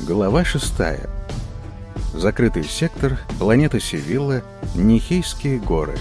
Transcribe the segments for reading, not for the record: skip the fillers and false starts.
Глава 6. Закрытый сектор, планета Севилла, Нихейские горы.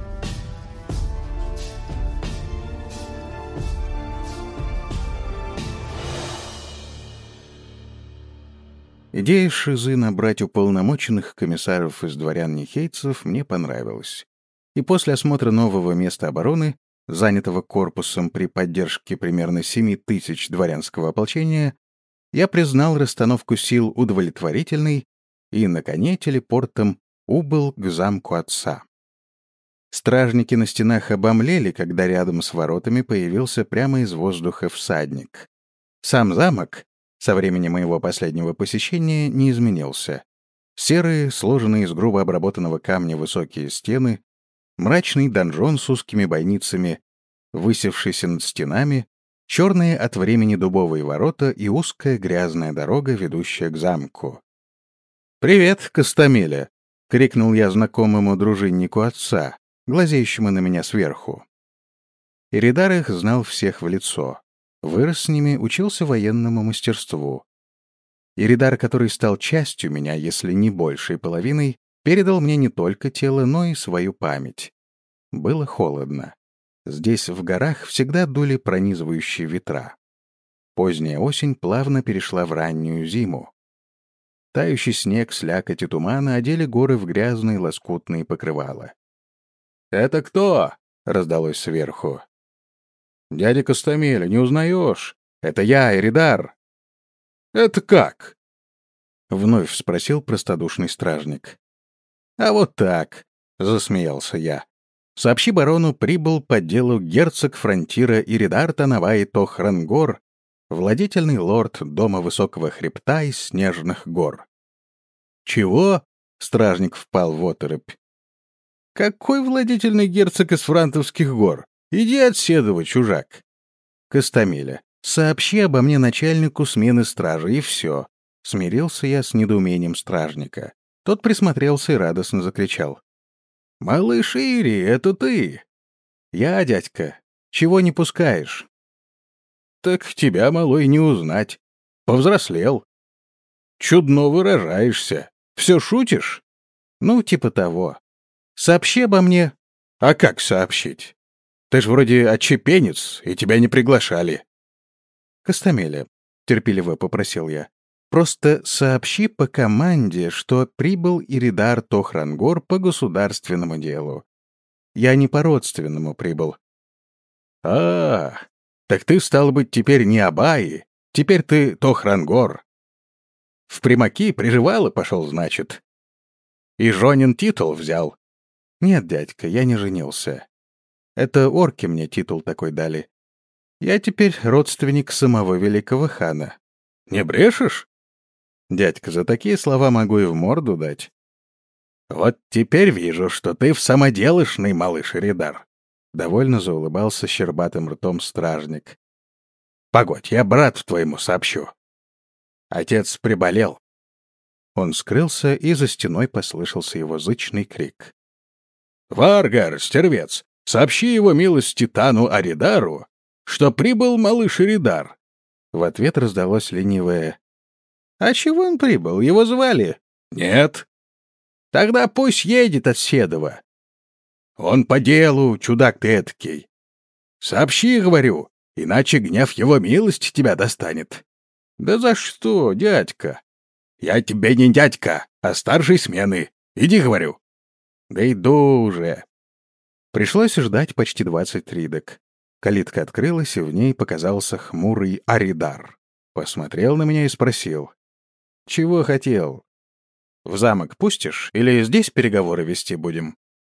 Идея Шизы набрать уполномоченных комиссаров из дворян-нихейцев мне понравилась. И после осмотра нового места обороны, занятого корпусом при поддержке примерно 7 тысяч дворянского ополчения, я признал расстановку сил удовлетворительной и на коне телепортом убыл к замку отца. Стражники на стенах обомлели, когда рядом с воротами появился прямо из воздуха всадник. Сам замок со времени моего последнего посещения не изменился. Серые, сложенные из грубо обработанного камня высокие стены, мрачный донжон с узкими бойницами, высевшийся над стенами, черные от времени дубовые ворота и узкая грязная дорога, ведущая к замку. «Привет, Костомеля!» — крикнул я знакомому дружиннику отца, глазеющему на меня сверху. Иридар их знал всех в лицо. Вырос с ними, учился военному мастерству. Иридар, который стал частью меня, если не большей половиной, передал мне не только тело, но и свою память. Было холодно. Здесь, в горах, всегда дули пронизывающие ветра. Поздняя осень плавно перешла в раннюю зиму. Тающий снег, слякоть и туман одели горы в грязные лоскутные покрывала. «Это кто?» — раздалось сверху. «Дядя Костомеля, не узнаешь? Это я, Иридар». «Это как?» — вновь спросил простодушный стражник. «А вот так», — засмеялся я. «Сообщи барону, прибыл по делу герцог фронтира Иридар Танавай Тохрангор, владетельный лорд дома Высокого Хребта из Снежных гор». «Чего?» — стражник впал в оторопь. «Какой владетельный герцог из Франтовских гор? Иди отседова, чужак!» «Костомеля, сообщи обо мне начальнику смены стражи, и все». Смирился я с недоумением стражника. Тот присмотрелся и радостно закричал. «Малыш Ири, это ты!» «Я, дядька. Чего не пускаешь?» «Так тебя, малой, не узнать. Повзрослел. Чудно выражаешься. Все шутишь?» «Ну, типа того. Сообщи обо мне». «А как сообщить? Ты ж вроде отчепенец, и тебя не приглашали». «Костомеля», — терпеливо попросил я, — «просто сообщи по команде, что прибыл Иридар Тохрангор по государственному делу. Я не по родственному прибыл». Так ты, стал быть, теперь не Абаи, теперь ты Тохрангор. В примаки приживало пошел, значит. И жонин титул взял». «Нет, дядька, я не женился. Это орки мне титул такой дали. Я теперь родственник самого великого хана». «Не брешешь?» «Дядька, за такие слова могу и в морду дать». «Вот теперь вижу, что ты в самоделышный, малыш Иридар», — довольно заулыбался щербатым ртом стражник. «Погодь, я брату твоему сообщу. Отец приболел». Он скрылся, и за стеной послышался его зычный крик. «Варгар, стервец, сообщи его милость Титану Аридару, что прибыл малыш Иридар». В ответ раздалось ленивое: «А чего он прибыл? Его звали?» «Нет». «Тогда пусть едет от Седова». «Он по делу, чудак ты этакий. Сообщи, говорю, иначе гнев его милости тебя достанет». «Да за что, дядька?» «Я тебе не дядька, а старший смены. Иди, говорю». «Да иду уже». Пришлось ждать почти 20 ридок. Калитка открылась, и в ней показался хмурый Аридар. Посмотрел на меня и спросил: «Чего хотел? В замок пустишь или здесь переговоры вести будем?»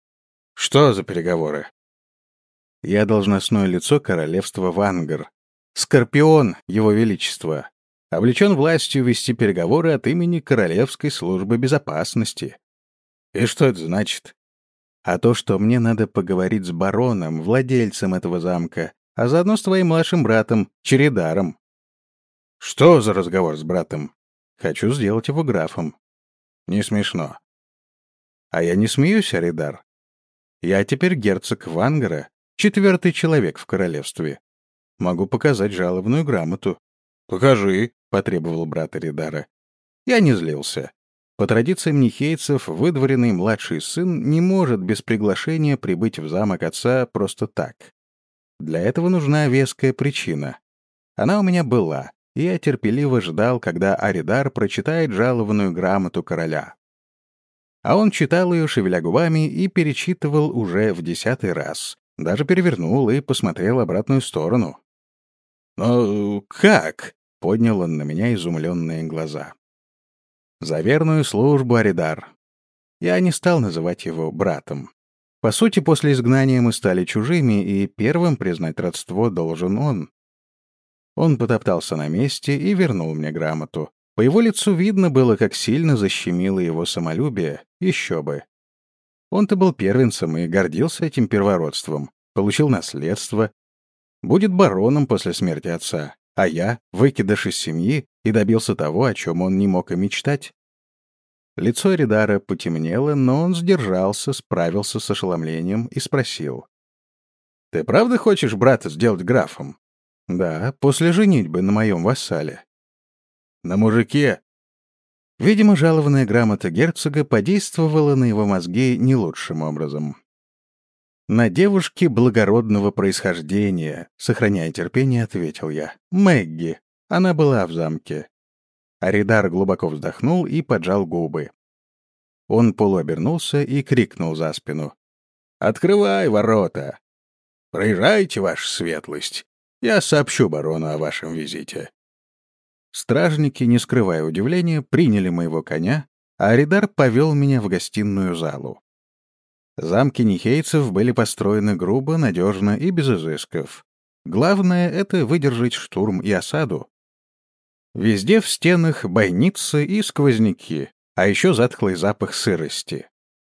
«Что за переговоры?» «Я должностное лицо королевства Вангар. Скорпион, его величество. Облечен властью вести переговоры от имени Королевской службы безопасности». «И что это значит?» «А то, что мне надо поговорить с бароном, владельцем этого замка, а заодно с твоим младшим братом, Чередаром». «Что за разговор с братом?» «Хочу сделать его графом». «Не смешно». «А я не смеюсь, Аридар. Я теперь герцог Вангара, 4-й человек в королевстве. Могу показать жалобную грамоту». «Покажи», — потребовал брат Аридара. Я не злился. По традициям нихейцев, выдворенный младший сын не может без приглашения прибыть в замок отца просто так. Для этого нужна веская причина. Она у меня была, и я терпеливо ждал, когда Аридар прочитает жалованную грамоту короля. А он читал ее, шевеля губами, и перечитывал уже в 10-й раз. Даже перевернул и посмотрел обратную сторону. «Но как?» — поднял он на меня изумленные глаза. «За верную службу, Аридар». Я не стал называть его братом. По сути, после изгнания мы стали чужими, и первым признать родство должен он. Он потоптался на месте и вернул мне грамоту. По его лицу видно было, как сильно защемило его самолюбие. Еще бы. Он-то был первенцем и гордился этим первородством. Получил наследство. Будет бароном после смерти отца. А я — выкидыш из семьи и добился того, о чем он не мог и мечтать. Лицо Эридара потемнело, но он сдержался, справился с ошеломлением и спросил. «Ты правда хочешь брата сделать графом?» «Да, после женитьбы на моем вассале». «На мужике?» Видимо, жалованная грамота герцога подействовала на его мозги не лучшим образом. «На девушке благородного происхождения», — сохраняя терпение, ответил я. «Мэгги. Она была в замке». Аридар глубоко вздохнул и поджал губы. Он полуобернулся и крикнул за спину. «Открывай ворота! Проезжайте, ваша светлость. Я сообщу барону о вашем визите». Стражники, не скрывая удивления, приняли моего коня, а Аридар повел меня в гостиную залу. Замки нихейцев были построены грубо, надежно и без изысков. Главное — это выдержать штурм и осаду. Везде в стенах бойницы и сквозняки, а еще затхлый запах сырости.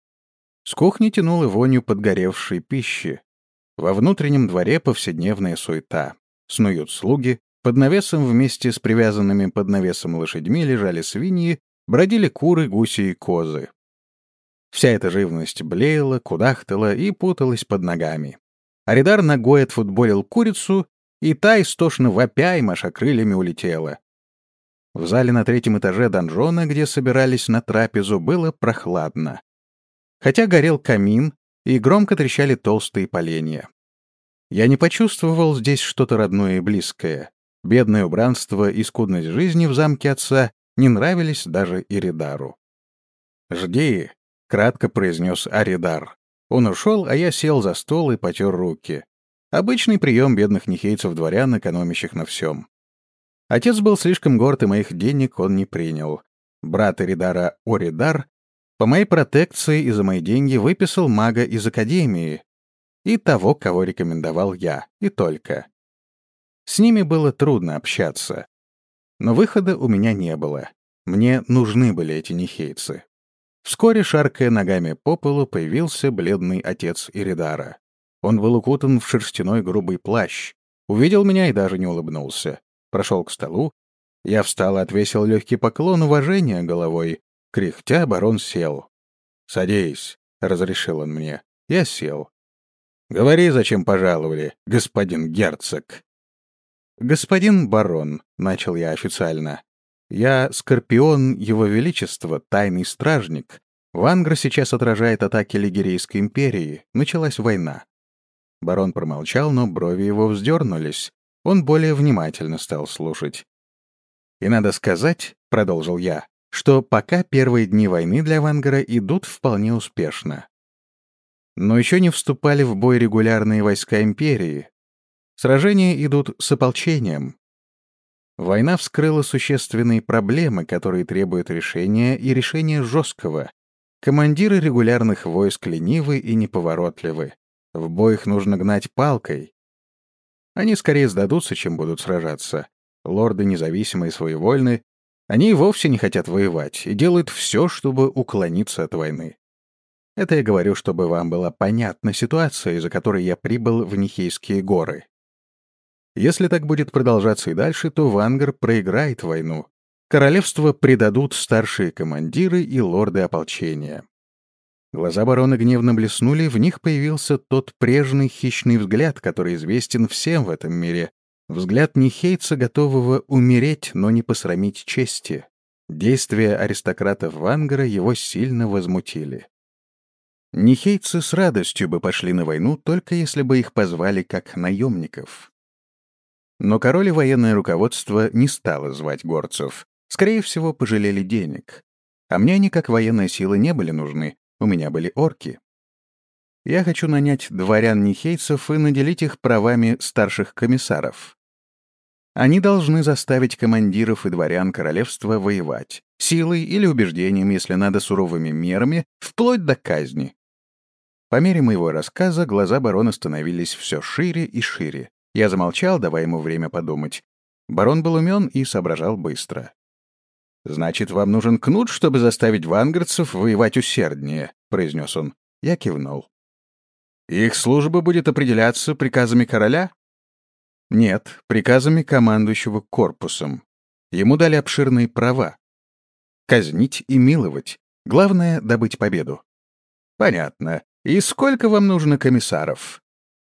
С кухни тянуло вонью подгоревшей пищи. Во внутреннем дворе повседневная суета. Снуют слуги, под навесом вместе с привязанными под навесом лошадьми лежали свиньи, бродили куры, гуси и козы. Вся эта живность блеяла, кудахтала и путалась под ногами. Аридар ногой отфутболил курицу, и та, истошно вопя и маша крыльями, улетела. В зале на 3-м этаже донжона, где собирались на трапезу, было прохладно. Хотя горел камин, и громко трещали толстые поленья. Я не почувствовал здесь что-то родное и близкое. Бедное убранство и скудность жизни в замке отца не нравились даже Иридару. «Жди», — кратко произнес Аридар. Он ушел, а я сел за стол и потер руки. Обычный прием бедных нихейцев-дворян, экономящих на всем. Отец был слишком горд, и моих денег он не принял. Брат Эридара Оридар по моей протекции и за мои деньги выписал мага из академии и того, кого рекомендовал я, и только. С ними было трудно общаться. Но выхода у меня не было. Мне нужны были эти нихейцы. Вскоре, шаркая ногами по полу, появился бледный отец Иридара. Он был укутан в шерстяной грубый плащ, увидел меня и даже не улыбнулся. Прошел к столу. Я встал и отвесил легкий поклон уважения головой. Кряхтя, барон сел. «Садись», — разрешил он мне. Я сел. «Говори, зачем пожаловали, господин герцог». «Господин барон», — начал я официально. «Я Скорпион Его Величества, тайный стражник. Вангр сейчас отражает атаки Лигерийской империи. Началась война». Барон промолчал, но брови его вздернулись. Он более внимательно стал слушать. «И надо сказать, — продолжил я, — что пока первые дни войны для Вангара идут вполне успешно. Но еще не вступали в бой регулярные войска империи. Сражения идут с ополчением. Война вскрыла существенные проблемы, которые требуют решения, и решения жесткого. Командиры регулярных войск ленивы и неповоротливы. В бой их нужно гнать палкой. Они скорее сдадутся, чем будут сражаться. Лорды независимые и своевольны. Они и вовсе не хотят воевать и делают все, чтобы уклониться от войны. Это я говорю, чтобы вам была понятна ситуация, из-за которой я прибыл в Нихейские горы. Если так будет продолжаться и дальше, то Вангар проиграет войну. Королевство предадут старшие командиры и лорды ополчения. Глаза барона гневно блеснули, в них появился тот прежний хищный взгляд, который известен всем в этом мире. Взгляд нихейца, готового умереть, но не посрамить чести. Действия аристократов Вангара его сильно возмутили. Нихейцы с радостью бы пошли на войну, только если бы их позвали как наемников. Но король и военное руководство не стало звать горцев. Скорее всего, пожалели денег. А мне они как военная сила не были нужны, у меня были орки. Я хочу нанять дворян-нихейцев и наделить их правами старших комиссаров. Они должны заставить командиров и дворян королевства воевать, силой или убеждением, если надо, суровыми мерами, вплоть до казни. По мере моего рассказа глаза барона становились все шире и шире. Я замолчал, давая ему время подумать. Барон был умен и соображал быстро. «Значит, вам нужен кнут, чтобы заставить вангардцев воевать усерднее», — произнес он. Я кивнул. «Их служба будет определяться приказами короля?» Нет, приказами командующего корпусом. Ему дали обширные права. Казнить и миловать. Главное — добыть победу. Понятно. И сколько вам нужно комиссаров?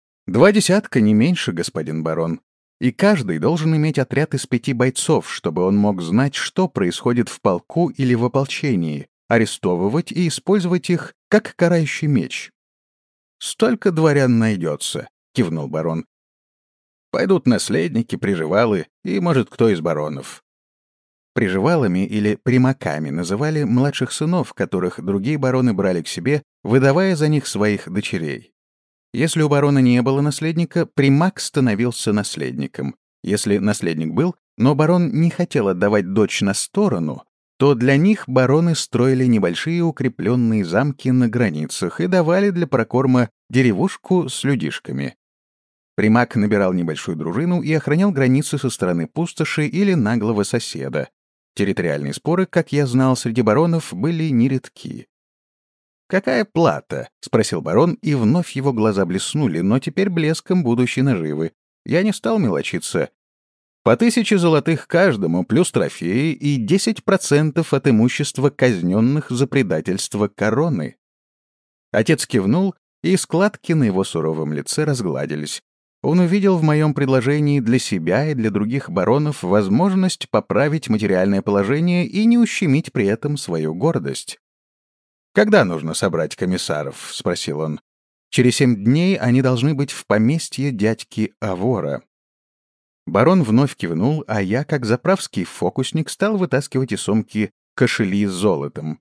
20, не меньше, господин барон. И каждый должен иметь отряд из 5 бойцов, чтобы он мог знать, что происходит в полку или в ополчении, арестовывать и использовать их как карающий меч. «Столько дворян найдется», — кивнул барон. «Пойдут наследники, приживалы и, может, кто из баронов». Приживалами или примаками называли младших сынов, которых другие бароны брали к себе, выдавая за них своих дочерей. Если у барона не было наследника, примак становился наследником. Если наследник был, но барон не хотел отдавать дочь на сторону, то для них бароны строили небольшие укрепленные замки на границах и давали для прокорма деревушку с людишками. Примак набирал небольшую дружину и охранял границы со стороны пустоши или наглого соседа. Территориальные споры, как я знал, среди баронов были нередки. «Какая плата?» — спросил барон, и вновь его глаза блеснули, но теперь блеском будущей наживы. Я не стал мелочиться. «По 1000 золотых каждому, плюс трофеи и 10% от имущества казненных за предательство короны». Отец кивнул, и складки на его суровом лице разгладились. Он увидел в моем предложении для себя и для других баронов возможность поправить материальное положение и не ущемить при этом свою гордость. «Когда нужно собрать комиссаров?» — спросил он. «Через 7 дней они должны быть в поместье дядьки Авора». Барон вновь кивнул, а я, как заправский фокусник, стал вытаскивать из сумки кошели с золотом.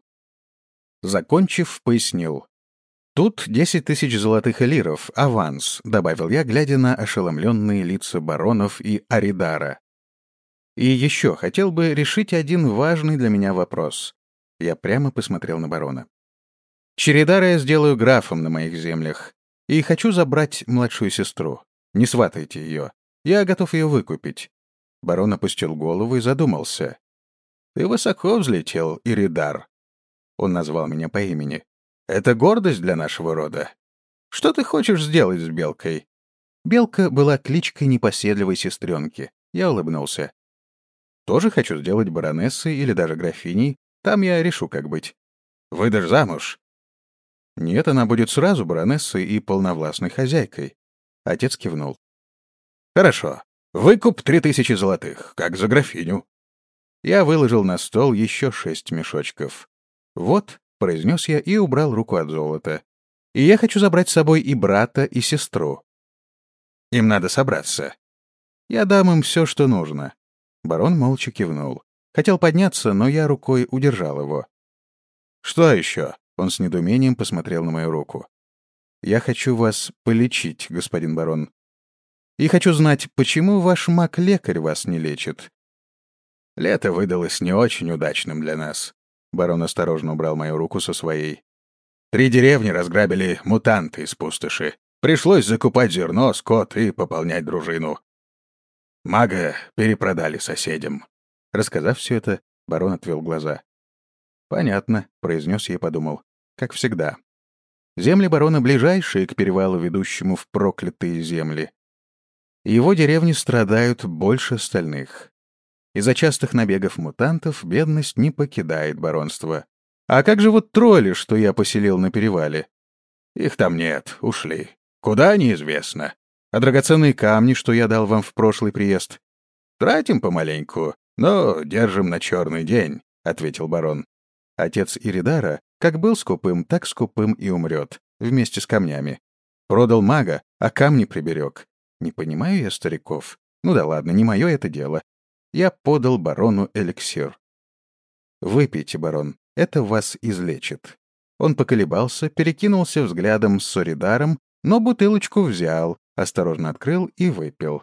Закончив, пояснил. «Тут 10 000 золотых элиров, аванс», — добавил я, глядя на ошеломленные лица баронов и Аридара. «И еще хотел бы решить один важный для меня вопрос». Я прямо посмотрел на барона. «Чередара я сделаю графом на моих землях. И хочу забрать младшую сестру. Не сватайте ее. Я готов ее выкупить». Барон опустил голову и задумался. «Ты высоко взлетел, Иридар». Он назвал меня по имени. «Это гордость для нашего рода. Что ты хочешь сделать с Белкой?» Белка была кличкой непоседливой сестренки. Я улыбнулся. «Тоже хочу сделать баронессой или даже графиней. Там я решу, как быть». «Выдашь замуж?» «Нет, она будет сразу баронессой и полновластной хозяйкой». Отец кивнул. «Хорошо. Выкуп 3000 золотых, как за графиню». Я выложил на стол еще 6 мешочков. «Вот», — произнес я и убрал руку от золота. «И я хочу забрать с собой и брата, и сестру». «Им надо собраться». «Я дам им все, что нужно». Барон молча кивнул. Хотел подняться, но я рукой удержал его. «Что еще?» — он с недоумением посмотрел на мою руку. «Я хочу вас полечить, господин барон. И хочу знать, почему ваш маг-лекарь вас не лечит». «Лето выдалось не очень удачным для нас». Барон осторожно убрал мою руку со своей. 3 деревни разграбили мутанты из пустоши. Пришлось закупать зерно, скот и пополнять дружину. Мага перепродали соседям. Рассказав все это, барон отвел глаза. «Понятно», — произнес я и подумал. «Как всегда. Земли барона ближайшие к перевалу, ведущему в проклятые земли. Его деревни страдают больше остальных. Из-за частых набегов мутантов бедность не покидает баронство. А как же вот тролли, что я поселил на перевале? Их там нет, ушли. Куда — неизвестно. А драгоценные камни, что я дал вам в прошлый приезд? Тратим помаленьку, но держим на черный день, ответил барон. «Отец Иридара как был скупым, так скупым и умрет, вместе с камнями. Продал мага, а камни приберег. Не понимаю я стариков. Ну да ладно, не мое это дело. Я подал барону эликсир. Выпейте, барон, это вас излечит». Он поколебался, перекинулся взглядом с Соридаром, но бутылочку взял, осторожно открыл и выпил.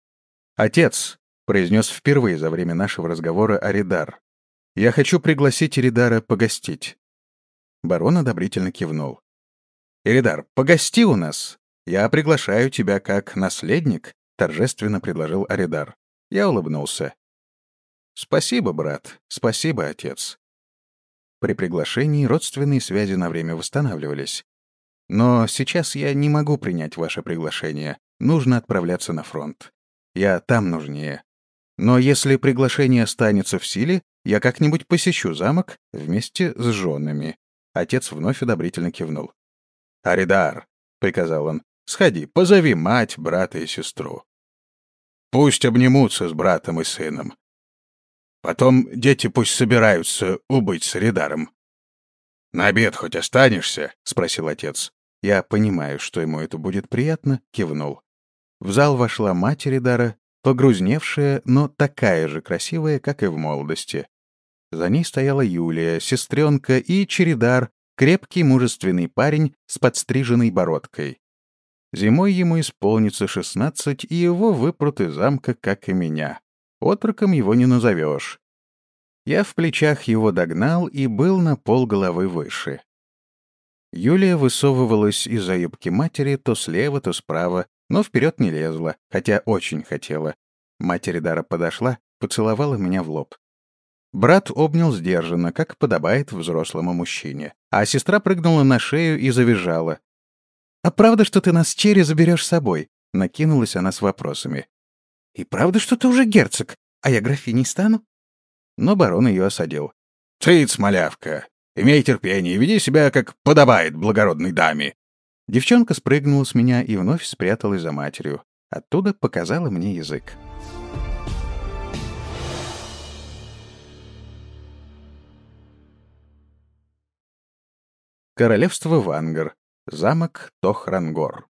«Отец», — произнес впервые за время нашего разговора Аридар, — «я хочу пригласить Иридара погостить». Барон одобрительно кивнул. «Иридар, погости у нас. Я приглашаю тебя как наследник», — торжественно предложил Аридар. Я улыбнулся. «Спасибо, брат, спасибо, отец». При приглашении родственные связи на время восстанавливались. «Но сейчас я не могу принять ваше приглашение. Нужно отправляться на фронт. Я там нужнее. Но если приглашение останется в силе, я как-нибудь посещу замок вместе с женами». Отец вновь одобрительно кивнул. «Аридар», — приказал он, — «сходи, позови мать, брата и сестру. Пусть обнимутся с братом и сыном. Потом дети пусть собираются убыть с Аридаром». «На обед хоть останешься?» — спросил отец. Я, понимаю, что ему это будет приятно, кивнул. В зал вошла мать Аридара, погрузневшая, но такая же красивая, как и в молодости. За ней стояла Юлия, сестренка и Чередар, крепкий мужественный парень с подстриженной бородкой. Зимой ему исполнится 16, и его выпрут из замка, как и меня. Отроком его не назовешь. Я в плечах его догнал и был на полголовы выше. Юлия высовывалась из-за юбки матери то слева, то справа, но вперед не лезла, хотя очень хотела. Мать Аридара подошла, поцеловала меня в лоб. Брат обнял сдержанно, как подобает взрослому мужчине, а сестра прыгнула на шею и завизжала. «А правда, что ты нас Черри заберешь с собой?» — накинулась она с вопросами. «И правда, что ты уже герцог, а я графиней стану?» Но барон ее осадил. «Цыц, малявка! Имей терпение и веди себя, как подобает благородной даме!» Девчонка спрыгнула с меня и вновь спряталась за матерью. Оттуда показала мне язык. Королевство Вангар. Замок Тохрангор.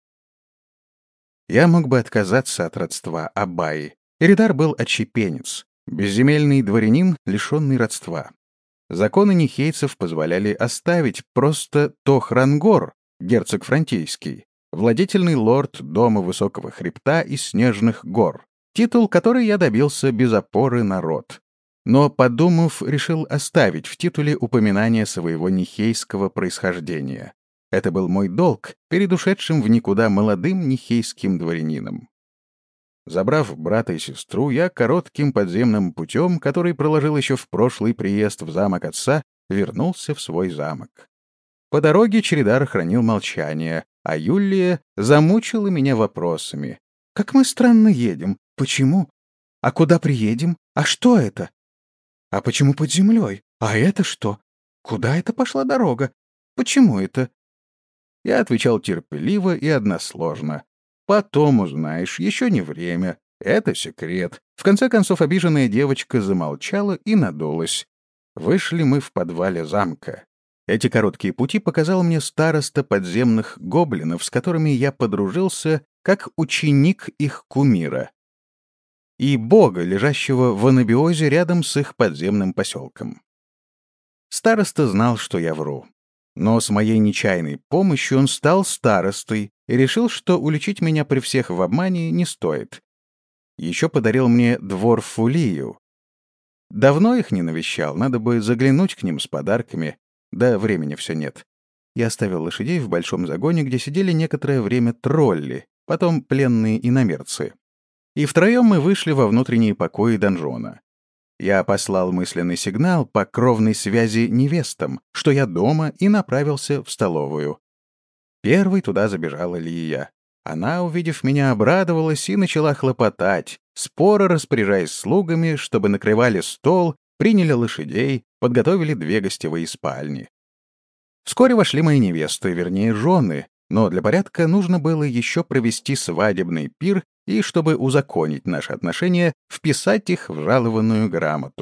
Я мог бы отказаться от родства Абаи. Эридар был отщепенец, безземельный дворянин, лишенный родства. Законы нихейцев позволяли оставить просто Тохрангор, герцог Фронтийский, владетельный лорд дома Высокого Хребта и Снежных гор, титул, который я добился без опоры на род. Но, подумав, решил оставить в титуле упоминание своего нихейского происхождения. Это был мой долг перед ушедшим в никуда молодым нихейским дворянином. Забрав брата и сестру, я коротким подземным путем, который проложил еще в прошлый приезд в замок отца, вернулся в свой замок. По дороге Чередар хранил молчание, а Юлия замучила меня вопросами. «Как мы странно едем? Почему? А куда приедем? А что это? А почему под землей? А это что? Куда это пошла дорога? Почему это?» Я отвечал терпеливо и односложно. «Потом узнаешь, еще не время. Это секрет». В конце концов обиженная девочка замолчала и надулась. Вышли мы в подвале замка. Эти короткие пути показал мне староста подземных гоблинов, с которыми я подружился, как ученик их кумира, и бога, лежащего в анабиозе рядом с их подземным поселком. Староста знал, что я вру. Но с моей нечаянной помощью он стал старостой и решил, что уличить меня при всех в обмане не стоит. Еще подарил мне двор Фулию. Давно их не навещал, надо бы заглянуть к ним с подарками, да времени все нет. Я оставил лошадей в большом загоне, где сидели некоторое время тролли, потом пленные иномерцы. И втроем мы вышли во внутренние покои донжона. Я послал мысленный сигнал по кровной связи невестам, что я дома, и направился в столовую. Первой туда забежала Лия. Она, увидев меня, обрадовалась и начала хлопотать, споро распоряжаясь слугами, чтобы накрывали стол, приняли лошадей, подготовили 2 гостевые спальни. Вскоре вошли мои невесты, вернее, жены, но для порядка нужно было еще провести свадебный пир и, чтобы узаконить наши отношения, вписать их в жалованную грамоту.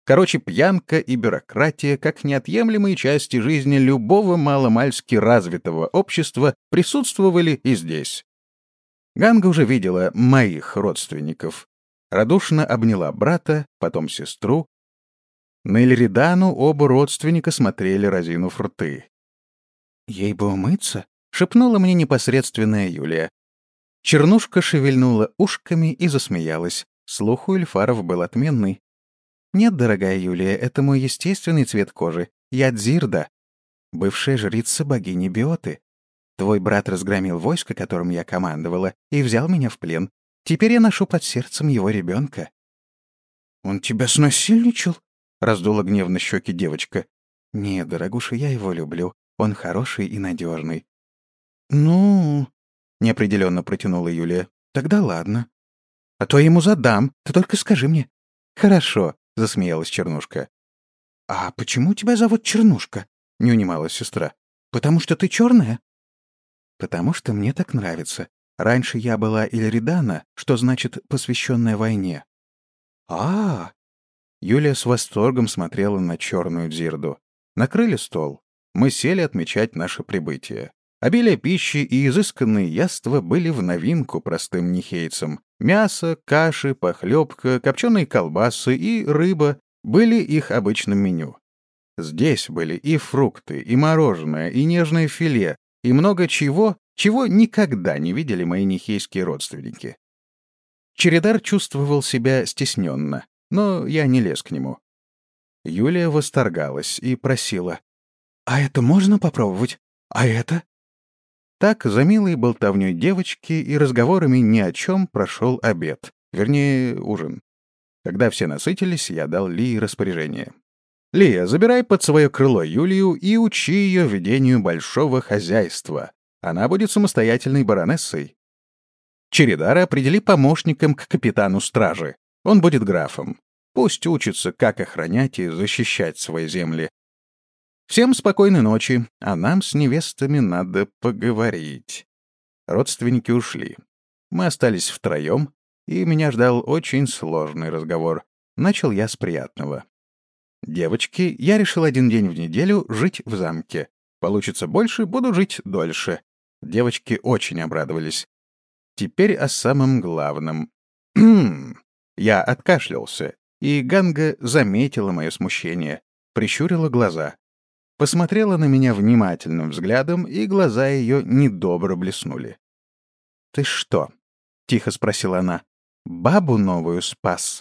Короче, пьянка и бюрократия, как неотъемлемые части жизни любого маломальски развитого общества, присутствовали и здесь. Ганга уже видела моих родственников. Радушно обняла брата, потом сестру. На Эльридану оба родственника смотрели, разинув рты. «Ей бы умыться», — шепнула мне непосредственная Юлия. Чернушка шевельнула ушками и засмеялась. Слух у эльфаров был отменный. «Нет, дорогая Юлия, это мой естественный цвет кожи. Я Дзирда, бывшая жрица богини Биоты. Твой брат разгромил войско, которым я командовала, и взял меня в плен. Теперь я ношу под сердцем его ребенка». «Он тебя снасильничал?» — раздула гневно щеки девочка. «Нет, дорогуша, я его люблю. Он хороший и надежный». «Ну...» — неопределенно протянула Юлия. «Тогда ладно. А то я ему задам. Ты только скажи мне». «Хорошо», — засмеялась Чернушка. «А почему тебя зовут Чернушка?» — не унималась сестра. «Потому что ты черная?» «Потому что мне так нравится. Раньше я была Ильридана, что значит «посвященная войне». А. Юлия с восторгом смотрела на черную Дзирду. Накрыли стол. Мы сели отмечать наше прибытие. Обилие пищи и изысканные яства были в новинку простым нихейцам. Мясо, каши, похлебка, копченые колбасы и рыба были их обычным меню. Здесь были и фрукты, и мороженое, и нежное филе, и много чего, чего никогда не видели мои нихейские родственники. Чередар чувствовал себя стесненно, но я не лез к нему. Юлия восторгалась и просила: «А это можно попробовать? А это?» Так, за милой болтовней девочки и разговорами ни о чем прошел обед, вернее, ужин. Когда все насытились, я дал Лии распоряжение. «Лия, забирай под свое крыло Юлию и учи ее ведению большого хозяйства. Она будет самостоятельной баронессой. Чередара определи помощником к капитану стражи. Он будет графом. Пусть учится, как охранять и защищать свои земли. Всем спокойной ночи, а нам с невестами надо поговорить». Родственники ушли. Мы остались втроем, и меня ждал очень сложный разговор. Начал я с приятного. «Девочки, я решил один день в неделю жить в замке. Получится больше, буду жить дольше». Девочки очень обрадовались. Теперь о самом главном. Я откашлялся, и Ганга заметила мое смущение, прищурила глаза. Посмотрела на меня внимательным взглядом, и глаза ее недобро блеснули. «Ты что?» — тихо спросила она. «Бабу новую спас?»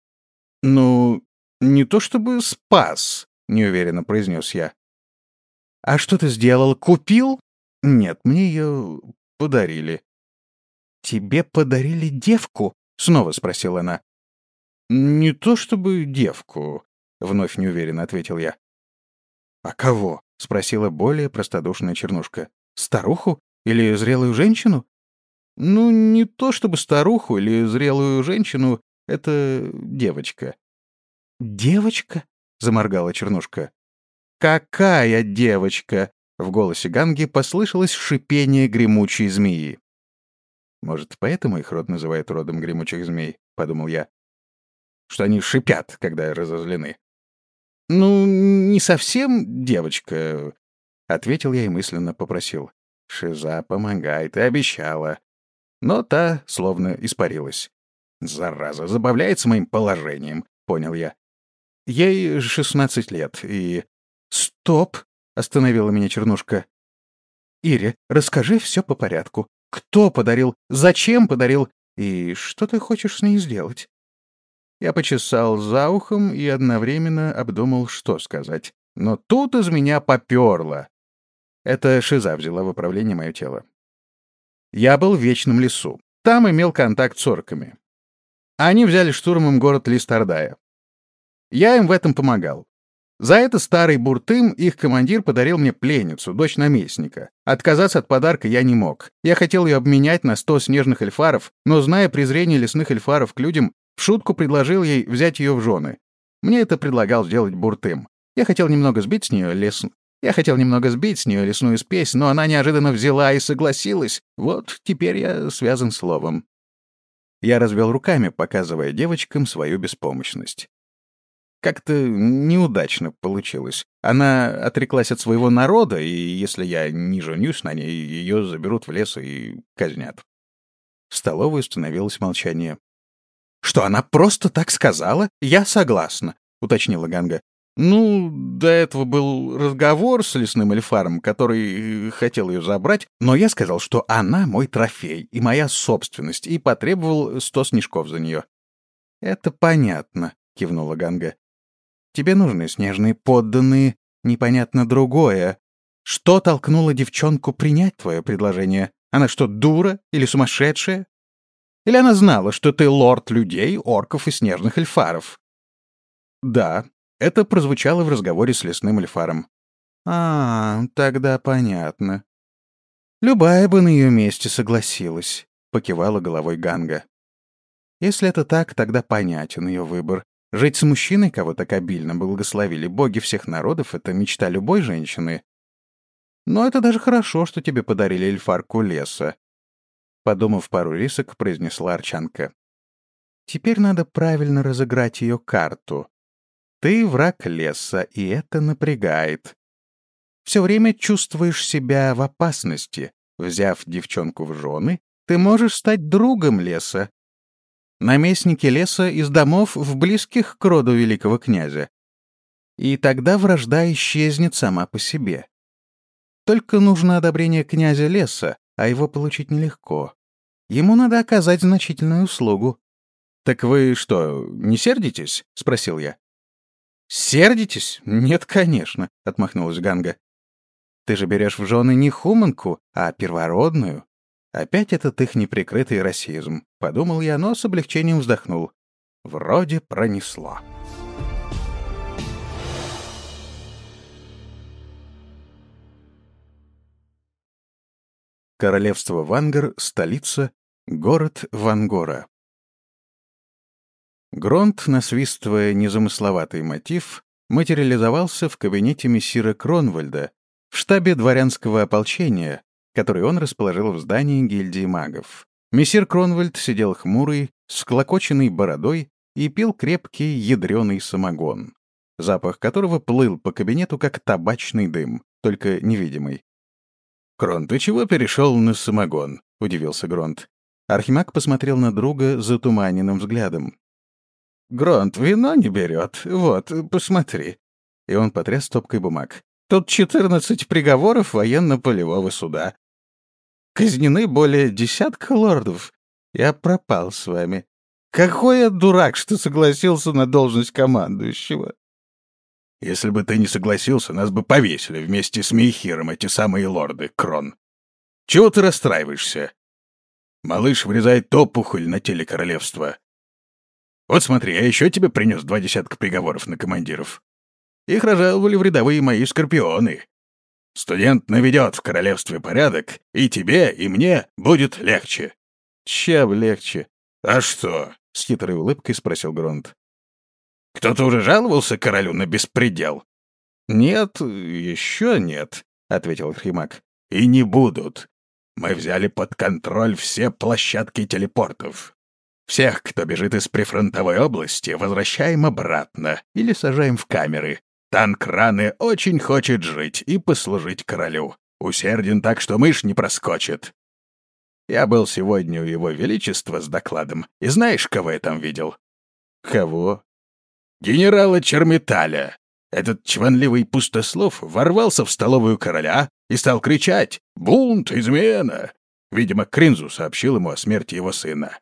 «Ну, не то чтобы спас», — неуверенно произнес я. «А что ты сделал? Купил?» «Нет, мне ее подарили». «Тебе подарили девку?» — снова спросила она. «Не то чтобы девку», — вновь неуверенно ответил я. «А кого?» — спросила более простодушная Чернушка. «Старуху или зрелую женщину?» «Ну, не то чтобы старуху или зрелую женщину, это девочка». «Девочка?» — заморгала Чернушка. «Какая девочка?» — в голосе Ганги послышалось шипение гремучей змеи. «Может, поэтому их род называют родом гремучих змей?» — подумал я. «Что они шипят, когда разозлены». «Ну, не совсем девочка», — ответил я и мысленно попросил. «Шиза, помогай, ты обещала». Но та словно испарилась. «Зараза, забавляется моим положением», — понял я. Ей 16 лет, и... «Стоп!» — остановила меня Чернушка. «Ире, расскажи все по порядку. Кто подарил? Зачем подарил? И что ты хочешь с ней сделать?» Я почесал за ухом и одновременно обдумал, что сказать. Но тут из меня поперло. Это Шиза взяла в управление мое тело. Я был в Вечном лесу. Там имел контакт с орками. Они взяли штурмом город Листардая. Я им в этом помогал. За это старый Буртым, их командир, подарил мне пленницу, дочь наместника. Отказаться от подарка я не мог. Я хотел ее обменять на 100 снежных эльфаров, но, зная презрение лесных эльфаров к людям, в шутку предложил ей взять ее в жены. Мне это предлагал сделать Буртым. Я хотел немного сбить с нее лесную спесь, но она неожиданно взяла и согласилась. Вот теперь я связан словом. Я развел руками, показывая девочкам свою беспомощность. Как-то неудачно получилось. Она отреклась от своего народа, и если я не женюсь на ней, ее заберут в лес и казнят. В столовой установилось молчание. «Что, она просто так сказала? Я согласна», — уточнила Ганга. «Ну, до этого был разговор с лесным эльфаром, который хотел ее забрать, но я сказал, что она мой трофей и моя собственность, и потребовал 100 снежков за нее». «Это понятно», — кивнула Ганга. «Тебе нужны снежные подданные, непонятно другое. Что толкнуло девчонку принять твое предложение? Она что, дура или сумасшедшая? Или она знала, что ты лорд людей, орков и снежных эльфаров?» «Да, это прозвучало в разговоре с лесным эльфаром». Тогда понятно. Любая бы на ее месте согласилась», — покивала головой Ганга. «Если это так, тогда понятен ее выбор. Жить с мужчиной, кого так обильно благословили боги всех народов, — это мечта любой женщины. Но это даже хорошо, что тебе подарили эльфарку леса», — подумав пару рисок, произнесла Арчанка. «Теперь надо правильно разыграть ее карту. Ты враг леса, и это напрягает. Все время чувствуешь себя в опасности. Взяв девчонку в жены, ты можешь стать другом леса. Наместники леса из домов в близких к роду великого князя. И тогда вражда исчезнет сама по себе. Только нужно одобрение князя леса, а его получить нелегко. Ему надо оказать значительную услугу». «Так вы что, не сердитесь?» — спросил я. «Сердитесь? Нет, конечно», — отмахнулась Ганга. «Ты же берешь в жены не хуманку, а первородную. Опять этот их неприкрытый расизм», — подумал я, но с облегчением вздохнул. Вроде пронесло. Королевство Вангар, столица, город Вангора. Гронт, насвистывая незамысловатый мотив, материализовался в кабинете мессира Кронвальда, в штабе дворянского ополчения, который он расположил в здании гильдии магов. Мессир Кронвальд сидел хмурый, с всклокоченной бородой и пил крепкий ядреный самогон, запах которого плыл по кабинету, как табачный дым, только невидимый. «Крон, ты чего перешел на самогон?» — удивился Гронт. Архимаг посмотрел на друга затуманенным взглядом. «Гронт вино не берет. Вот, посмотри». И он потряс стопкой бумаг. «Тут 14 приговоров военно-полевого суда. Казнены более 10 лордов. Я пропал с вами. Какой я дурак, что согласился на должность командующего!» «Если бы ты не согласился, нас бы повесили вместе с Мейхиром эти самые лорды, Крон. Чего ты расстраиваешься? Малыш врезает опухоль на теле королевства. Вот смотри, я еще тебе принес 20 приговоров на командиров. Их разжаловали в рядовые мои скорпионы. Студент наведет в королевстве порядок, и тебе, и мне будет легче». «Чем легче?» «А что?» — с хитрой улыбкой спросил Гронт. «Кто-то уже жаловался королю на беспредел?» «Нет, еще нет», — ответил Архимаг. «И не будут. Мы взяли под контроль все площадки телепортов. Всех, кто бежит из прифронтовой области, возвращаем обратно или сажаем в камеры. Танкраны очень хочет жить и послужить королю. Усерден так, что мышь не проскочит. Я был сегодня у его величества с докладом, и знаешь, кого я там видел?» «Кого?» «Генерала Черметаля. Этот чванливый пустослов ворвался в столовую короля и стал кричать «Бунт! Измена!». Видимо, Кринзу сообщил ему о смерти его сына.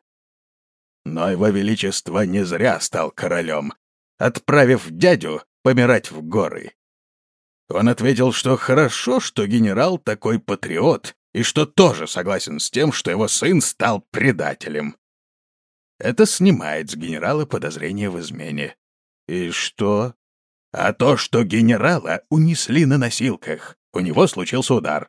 Но его величество не зря стал королем, отправив дядю помирать в горы. Он ответил, что хорошо, что генерал такой патриот, и что тоже согласен с тем, что его сын стал предателем. Это снимает с генерала подозрения в измене. И что? А то, что генерала унесли на носилках. У него случился удар.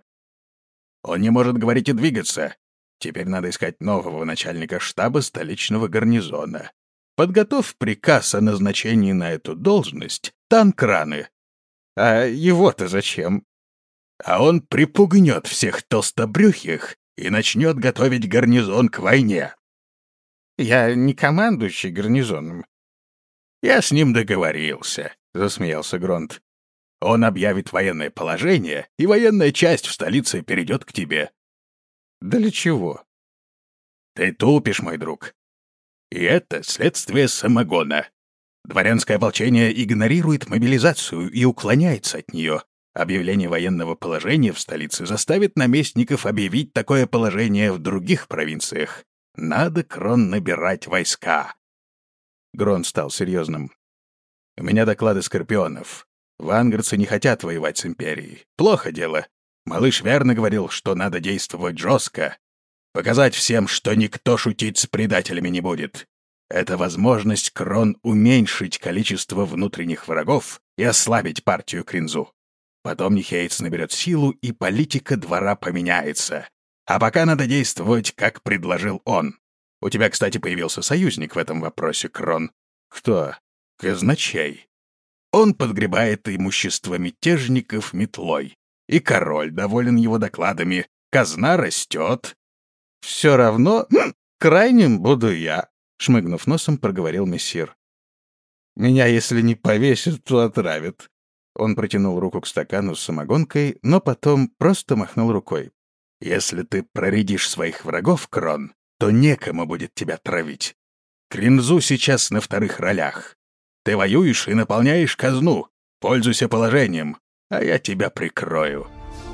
Он не может говорить и двигаться. Теперь надо искать нового начальника штаба столичного гарнизона. Подготовь приказ о назначении на эту должность танкраны. А его-то зачем? А он припугнет всех толстобрюхих и начнет готовить гарнизон к войне. Я не командующий гарнизоном. «Я с ним договорился», — засмеялся Гронт. «Он объявит военное положение, и военная часть в столице перейдет к тебе». «Для чего?» «Ты тупишь, мой друг. И это следствие самогона. Дворянское ополчение игнорирует мобилизацию и уклоняется от нее. Объявление военного положения в столице заставит наместников объявить такое положение в других провинциях. Надо, Крон, набирать войска». Грон стал серьезным. «У меня доклады скорпионов. Вангардцы не хотят воевать с империей. Плохо дело. Малыш верно говорил, что надо действовать жестко. Показать всем, что никто шутить с предателями не будет. Это возможность, Крон, уменьшить количество внутренних врагов и ослабить партию Кринзу. Потом Нихейтс наберет силу, и политика двора поменяется. А пока надо действовать, как предложил он. У тебя, кстати, появился союзник в этом вопросе, Крон. «Кто?» Казначей. Он подгребает имущество мятежников метлой. И король доволен его докладами. Казна растет». «Все равно крайним буду я», — шмыгнув носом, проговорил мессир. «Меня, если не повесят, то отравят». Он протянул руку к стакану с самогонкой, но потом просто махнул рукой. «Если ты проредишь своих врагов, Крон, то некому будет тебя травить. Кринзу сейчас на вторых ролях. Ты воюешь и наполняешь казну. Пользуйся положением, а я тебя прикрою».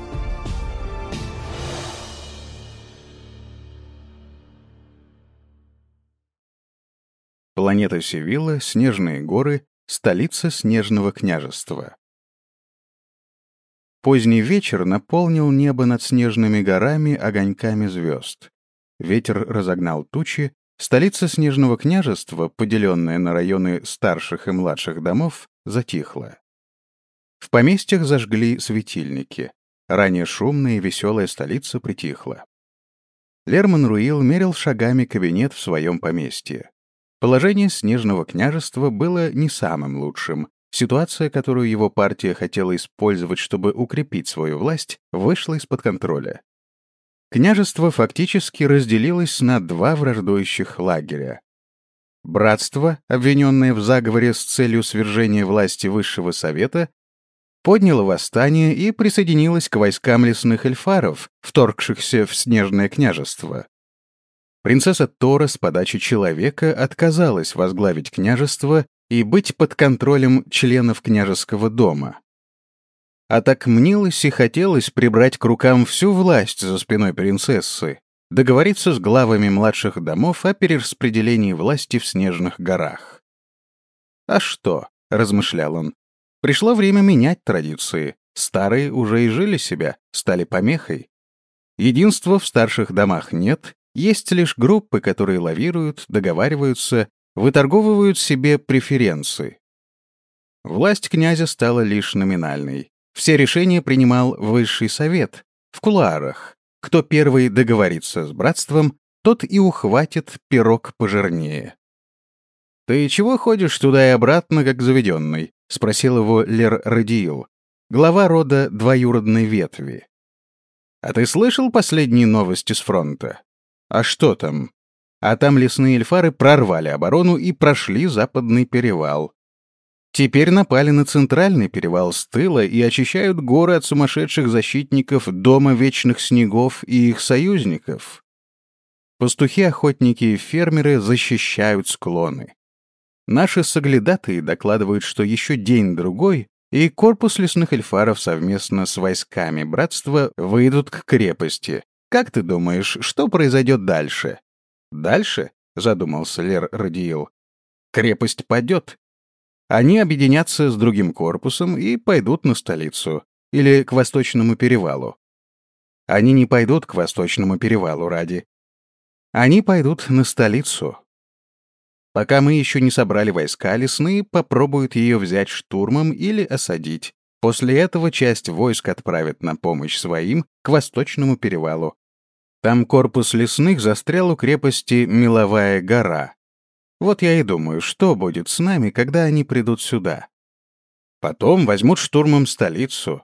Планета Севилла, снежные горы, столица Снежного княжества. Поздний вечер наполнил небо над снежными горами огоньками звезд. Ветер разогнал тучи, столица Снежного княжества, поделенная на районы старших и младших домов, затихла. В поместьях зажгли светильники. Ранее шумная и веселая столица притихла. Лерман Руил мерил шагами кабинет в своем поместье. Положение Снежного княжества было не самым лучшим. Ситуация, которую его партия хотела использовать, чтобы укрепить свою власть, вышла из-под контроля. Княжество фактически разделилось на два враждующих лагеря. Братство, обвиненное в заговоре с целью свержения власти Высшего Совета, подняло восстание и присоединилось к войскам лесных эльфаров, вторгшихся в Снежное княжество. Принцесса Тора с подачи человека отказалась возглавить княжество и быть под контролем членов княжеского дома. А так мнилось и хотелось прибрать к рукам всю власть за спиной принцессы, договориться с главами младших домов о перераспределении власти в Снежных горах. «А что?» — размышлял он. «Пришло время менять традиции. Старые уже изжили себя, стали помехой. Единства в старших домах нет, есть лишь группы, которые лавируют, договариваются, выторговывают себе преференции. Власть князя стала лишь номинальной. Все решения принимал Высший Совет, в кулуарах. Кто первый договорится с братством, тот и ухватит пирог пожирнее. «Ты чего ходишь туда и обратно, как заведенный?» — спросил его Лер Радиил, глава рода двоюродной ветви. «А ты слышал последние новости с фронта? А что там? А там лесные эльфары прорвали оборону и прошли западный перевал. Теперь напали на центральный перевал с тыла и очищают горы от сумасшедших защитников Дома Вечных Снегов и их союзников. Пастухи, охотники и фермеры защищают склоны. Наши соглядатые докладывают, что еще день-другой, и корпус лесных эльфаров совместно с войсками братства выйдут к крепости. Как ты думаешь, что произойдет дальше?» «Дальше?» — задумался Лер Радиил. «Крепость падет. Они объединятся с другим корпусом и пойдут на столицу. Или к Восточному перевалу. Они не пойдут к Восточному перевалу, Ради. Они пойдут на столицу. Пока мы еще не собрали войска, лесные попробуют ее взять штурмом или осадить. После этого часть войск отправят на помощь своим к Восточному перевалу. Там корпус лесных застрял у крепости Меловая гора. Вот я и думаю, что будет с нами, когда они придут сюда. Потом возьмут штурмом столицу.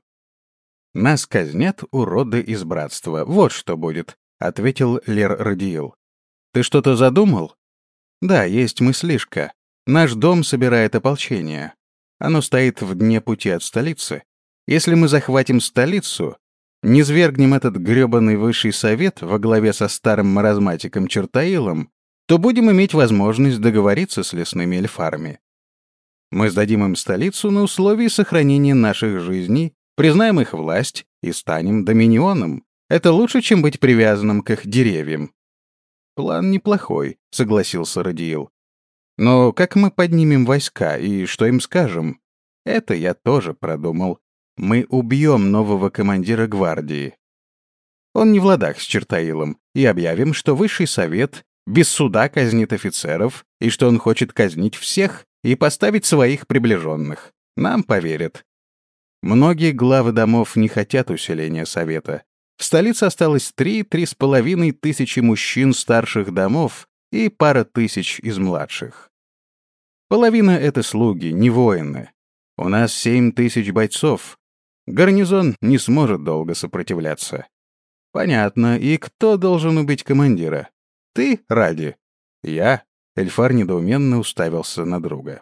Нас казнят уроды из братства. Вот что будет, — ответил Лер Радиил. Ты что-то задумал? Да, есть мыслишка. Наш дом собирает ополчение. Оно стоит в дне пути от столицы. Если мы захватим столицу, низвергнем этот грёбаный высший совет во главе со старым маразматиком Чертаилом, то будем иметь возможность договориться с лесными эльфарами. Мы сдадим им столицу на условии сохранения наших жизней, признаем их власть и станем доминионом. Это лучше, чем быть привязанным к их деревьям. План неплохой, согласился Радиил. Но как мы поднимем войска и что им скажем? Это я тоже продумал. Мы убьем нового командира гвардии. Он не в ладах с Чертаилом, и объявим, что высший совет без суда казнит офицеров, и что он хочет казнить всех и поставить своих приближенных. Нам поверят. Многие главы домов не хотят усиления совета. В столице осталось 3-3,5 тысячи мужчин старших домов и пара тысяч из младших. Половина — это слуги, не воины. У нас 7 тысяч бойцов. Гарнизон не сможет долго сопротивляться. Понятно. И кто должен убить командира? Ты, Ради? Я? Эльфар недоуменно уставился на друга.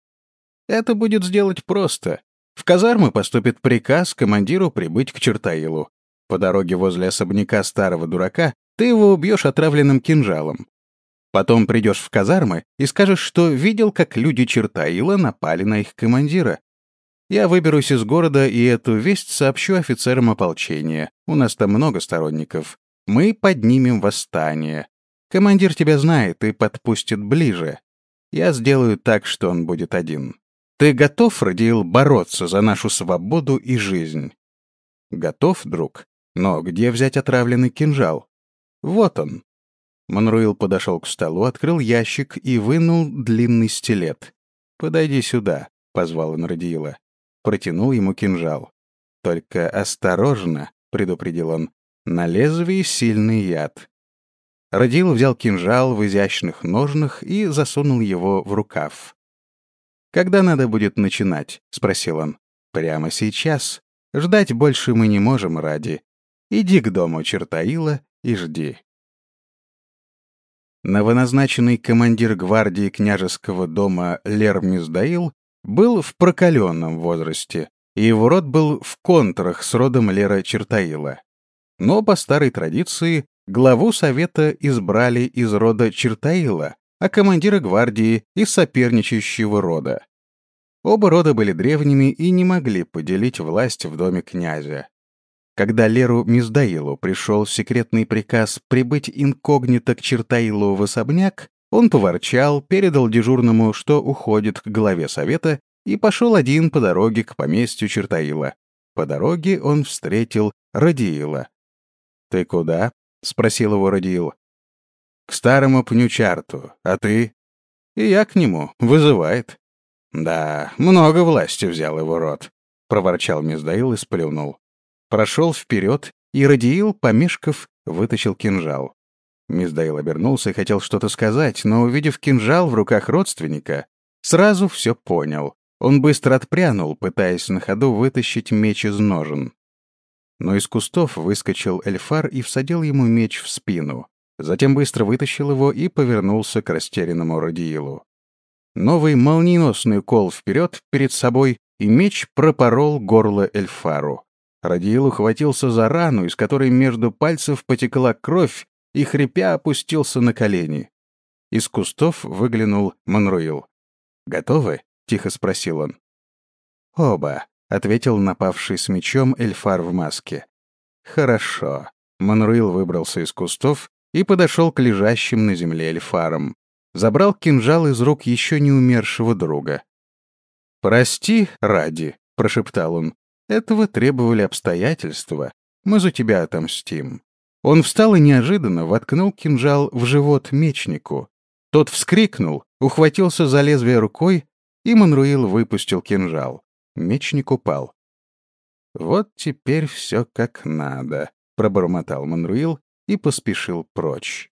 Это будет сделать просто. В казармы поступит приказ командиру прибыть к Чертаилу. По дороге возле особняка старого дурака ты его убьешь отравленным кинжалом. Потом придешь в казармы и скажешь, что видел, как люди Чертаила напали на их командира. Я выберусь из города и эту весть сообщу офицерам ополчения. У нас там много сторонников. Мы поднимем восстание. Командир тебя знает и подпустит ближе. Я сделаю так, что он будет один. Ты готов, Радиил, бороться за нашу свободу и жизнь? Готов, друг? Но где взять отравленный кинжал? Вот он. Манруил подошел к столу, открыл ящик и вынул длинный стилет. «Подойди сюда», — позвал он Радиила. Протянул ему кинжал. «Только осторожно», — предупредил он, — «на лезвии сильный яд». Радиил взял кинжал в изящных ножнах и засунул его в рукав. «Когда надо будет начинать?» — спросил он. «Прямо сейчас. Ждать больше мы не можем, Ради. Иди к дому Чертаила и жди». Новоназначенный командир гвардии княжеского дома Лер Миздаил был в прокаленном возрасте, и его род был в контрах с родом Лера Чертаила. Но по старой традиции главу совета избрали из рода Чертаила, а командира гвардии — из соперничающего рода. Оба рода были древними и не могли поделить власть в доме князя. Когда Леру Миздаилу пришел секретный приказ прибыть инкогнито к Чертаилу в особняк, он поворчал, передал дежурному, что уходит к главе совета, и пошел один по дороге к поместью Чертаила. По дороге он встретил Радиила. «Ты куда?» — спросил его Радиил. «К старому пнючарту. А ты?» «И я к нему. Вызывает». «Да, много власти взял его род», — проворчал Миздаил и сплюнул. Прошел вперед, и Радиил, помешков, вытащил кинжал. Миздаил обернулся и хотел что-то сказать, но, увидев кинжал в руках родственника, сразу все понял. Он быстро отпрянул, пытаясь на ходу вытащить меч из ножен. Но из кустов выскочил эльфар и всадил ему меч в спину. Затем быстро вытащил его и повернулся к растерянному Радиилу. Новый молниеносный укол вперед, перед собой, и меч пропорол горло эльфару. Радиил ухватился за рану, из которой между пальцев потекла кровь, и, хрипя, опустился на колени. Из кустов выглянул Манруил. «Готовы?» — тихо спросил он. «Оба», — ответил напавший с мечом эльфар в маске. «Хорошо». Манруил выбрался из кустов и подошел к лежащим на земле эльфарам. Забрал кинжал из рук еще не умершего друга. «Прости, Ради», — прошептал он. «Этого требовали обстоятельства. Мы за тебя отомстим». Он встал и неожиданно воткнул кинжал в живот мечнику. Тот вскрикнул, ухватился за лезвие рукой, и Манруил выпустил кинжал. Мечник упал. «Вот теперь все как надо», — пробормотал Манруил и поспешил прочь.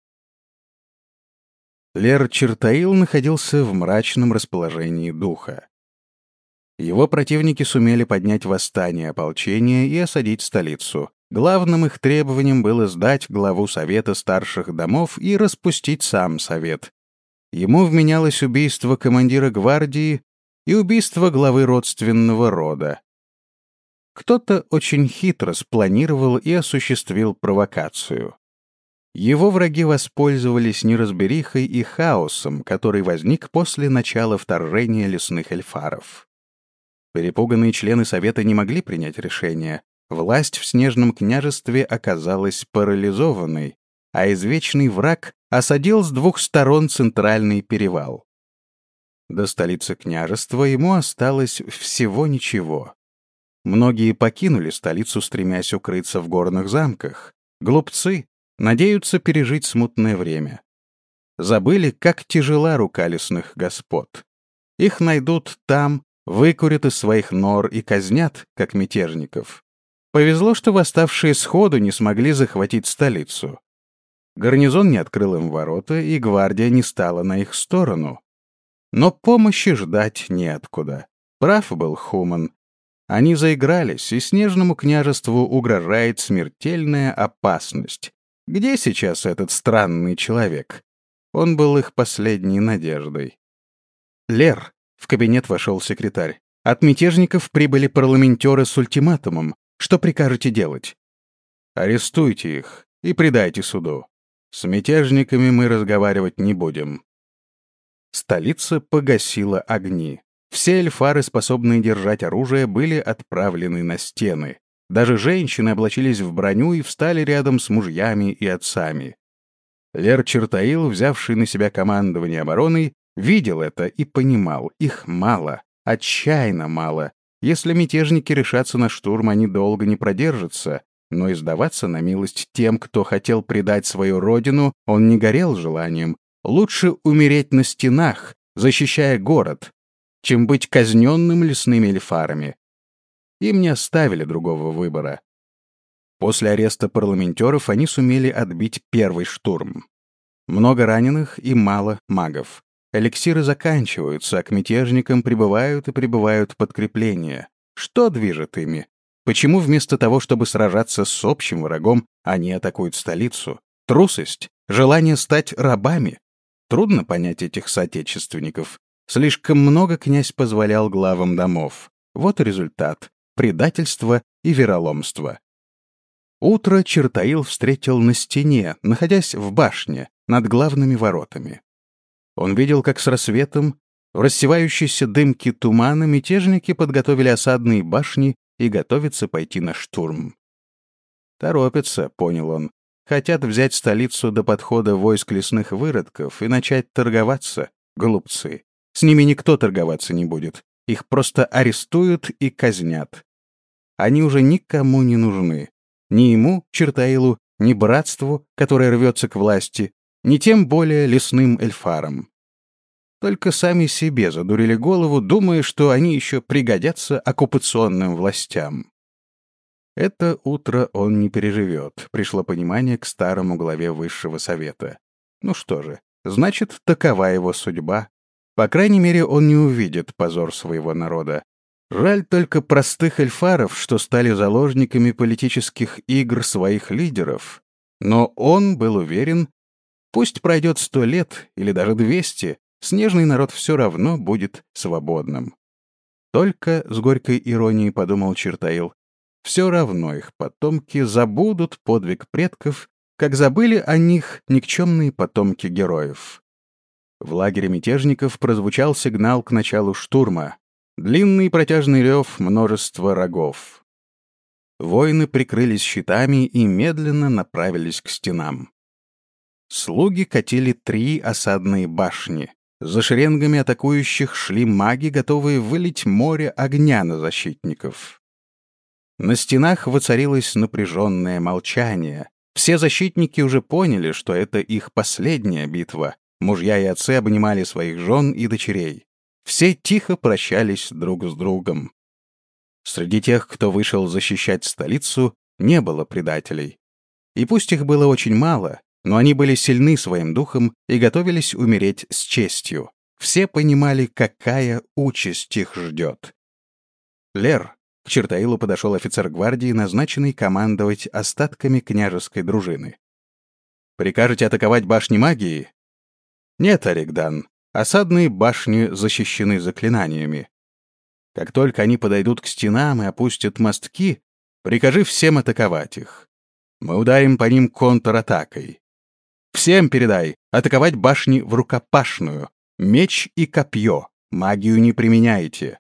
Лер Чертаил находился в мрачном расположении духа. Его противники сумели поднять восстание ополчения и осадить столицу. Главным их требованием было сдать главу совета старших домов и распустить сам совет. Ему вменялось убийство командира гвардии и убийство главы родственного рода. Кто-то очень хитро спланировал и осуществил провокацию. Его враги воспользовались неразберихой и хаосом, который возник после начала вторжения лесных эльфаров. Перепуганные члены Совета не могли принять решение. Власть в Снежном княжестве оказалась парализованной, а извечный враг осадил с двух сторон центральный перевал. До столицы княжества ему осталось всего ничего. Многие покинули столицу, стремясь укрыться в горных замках. Глупцы надеются пережить смутное время. Забыли, как тяжела рука лесных господ. Их найдут там, выкурят из своих нор и казнят, как мятежников. Повезло, что восставшие сходу не смогли захватить столицу. Гарнизон не открыл им ворота, и гвардия не стала на их сторону. Но помощи ждать неоткуда. Прав был Хуман. Они заигрались, и Снежному княжеству угрожает смертельная опасность. Где сейчас этот странный человек? Он был их последней надеждой. «Лер», — в кабинет вошел секретарь, — «от мятежников прибыли парламентеры с ультиматумом. Что прикажете делать?» «Арестуйте их и предайте суду. С мятежниками мы разговаривать не будем». Столица погасила огни. Все эльфары, способные держать оружие, были отправлены на стены. Даже женщины облачились в броню и встали рядом с мужьями и отцами. Лер Чертаил, взявший на себя командование обороной, видел это и понимал, их мало, отчаянно мало. Если мятежники решатся на штурм, они долго не продержатся, но и сдаваться на милость тем, кто хотел предать свою родину, он не горел желанием. Лучше умереть на стенах, защищая город, чем быть казненным лесными эльфарами. Им не оставили другого выбора. После ареста парламентеров они сумели отбить первый штурм. Много раненых и мало магов. Эликсиры заканчиваются, а к мятежникам прибывают и прибывают подкрепления. Что движет ими? Почему вместо того, чтобы сражаться с общим врагом, они атакуют столицу? Трусость? Желание стать рабами? Трудно понять этих соотечественников. Слишком много князь позволял главам домов. Вот и результат. Предательство и вероломство. Утро Чертаил встретил на стене, находясь в башне, над главными воротами. Он видел, как с рассветом, в рассевающейся дымке тумана, мятежники подготовили осадные башни и готовятся пойти на штурм. Торопятся, понял он. Хотят взять столицу до подхода войск лесных выродков и начать торговаться. Глупцы. С ними никто торговаться не будет. Их просто арестуют и казнят. Они уже никому не нужны. Ни ему, Чертаилу, ни братству, которое рвется к власти, ни тем более лесным эльфарам. Только сами себе задурили голову, думая, что они еще пригодятся оккупационным властям. Это утро он не переживет, пришло понимание к старому главе Высшего Совета. Ну что же, значит, такова его судьба. По крайней мере, он не увидит позор своего народа. Жаль только простых эльфаров, что стали заложниками политических игр своих лидеров. Но он был уверен, пусть пройдет 100 лет или даже 200, снежный народ все равно будет свободным. Только, с горькой иронией подумал Чертаил, все равно их потомки забудут подвиг предков, как забыли о них никчемные потомки героев. В лагере мятежников прозвучал сигнал к началу штурма. Длинный протяжный рев множества рогов. Воины прикрылись щитами и медленно направились к стенам. Слуги катили 3 осадные башни. За шеренгами атакующих шли маги, готовые вылить море огня на защитников. На стенах воцарилось напряженное молчание. Все защитники уже поняли, что это их последняя битва. Мужья и отцы обнимали своих жен и дочерей. Все тихо прощались друг с другом. Среди тех, кто вышел защищать столицу, не было предателей. И пусть их было очень мало, но они были сильны своим духом и готовились умереть с честью. Все понимали, какая участь их ждет. «Лер», — к Чертаилу подошел офицер гвардии, назначенный командовать остатками княжеской дружины. «Прикажете атаковать башни магии?» Нет, Оригдан, осадные башни защищены заклинаниями. Как только они подойдут к стенам и опустят мостки, прикажи всем атаковать их. Мы ударим по ним контратакой. Всем передай атаковать башни в рукопашную, меч и копье, магию не применяйте.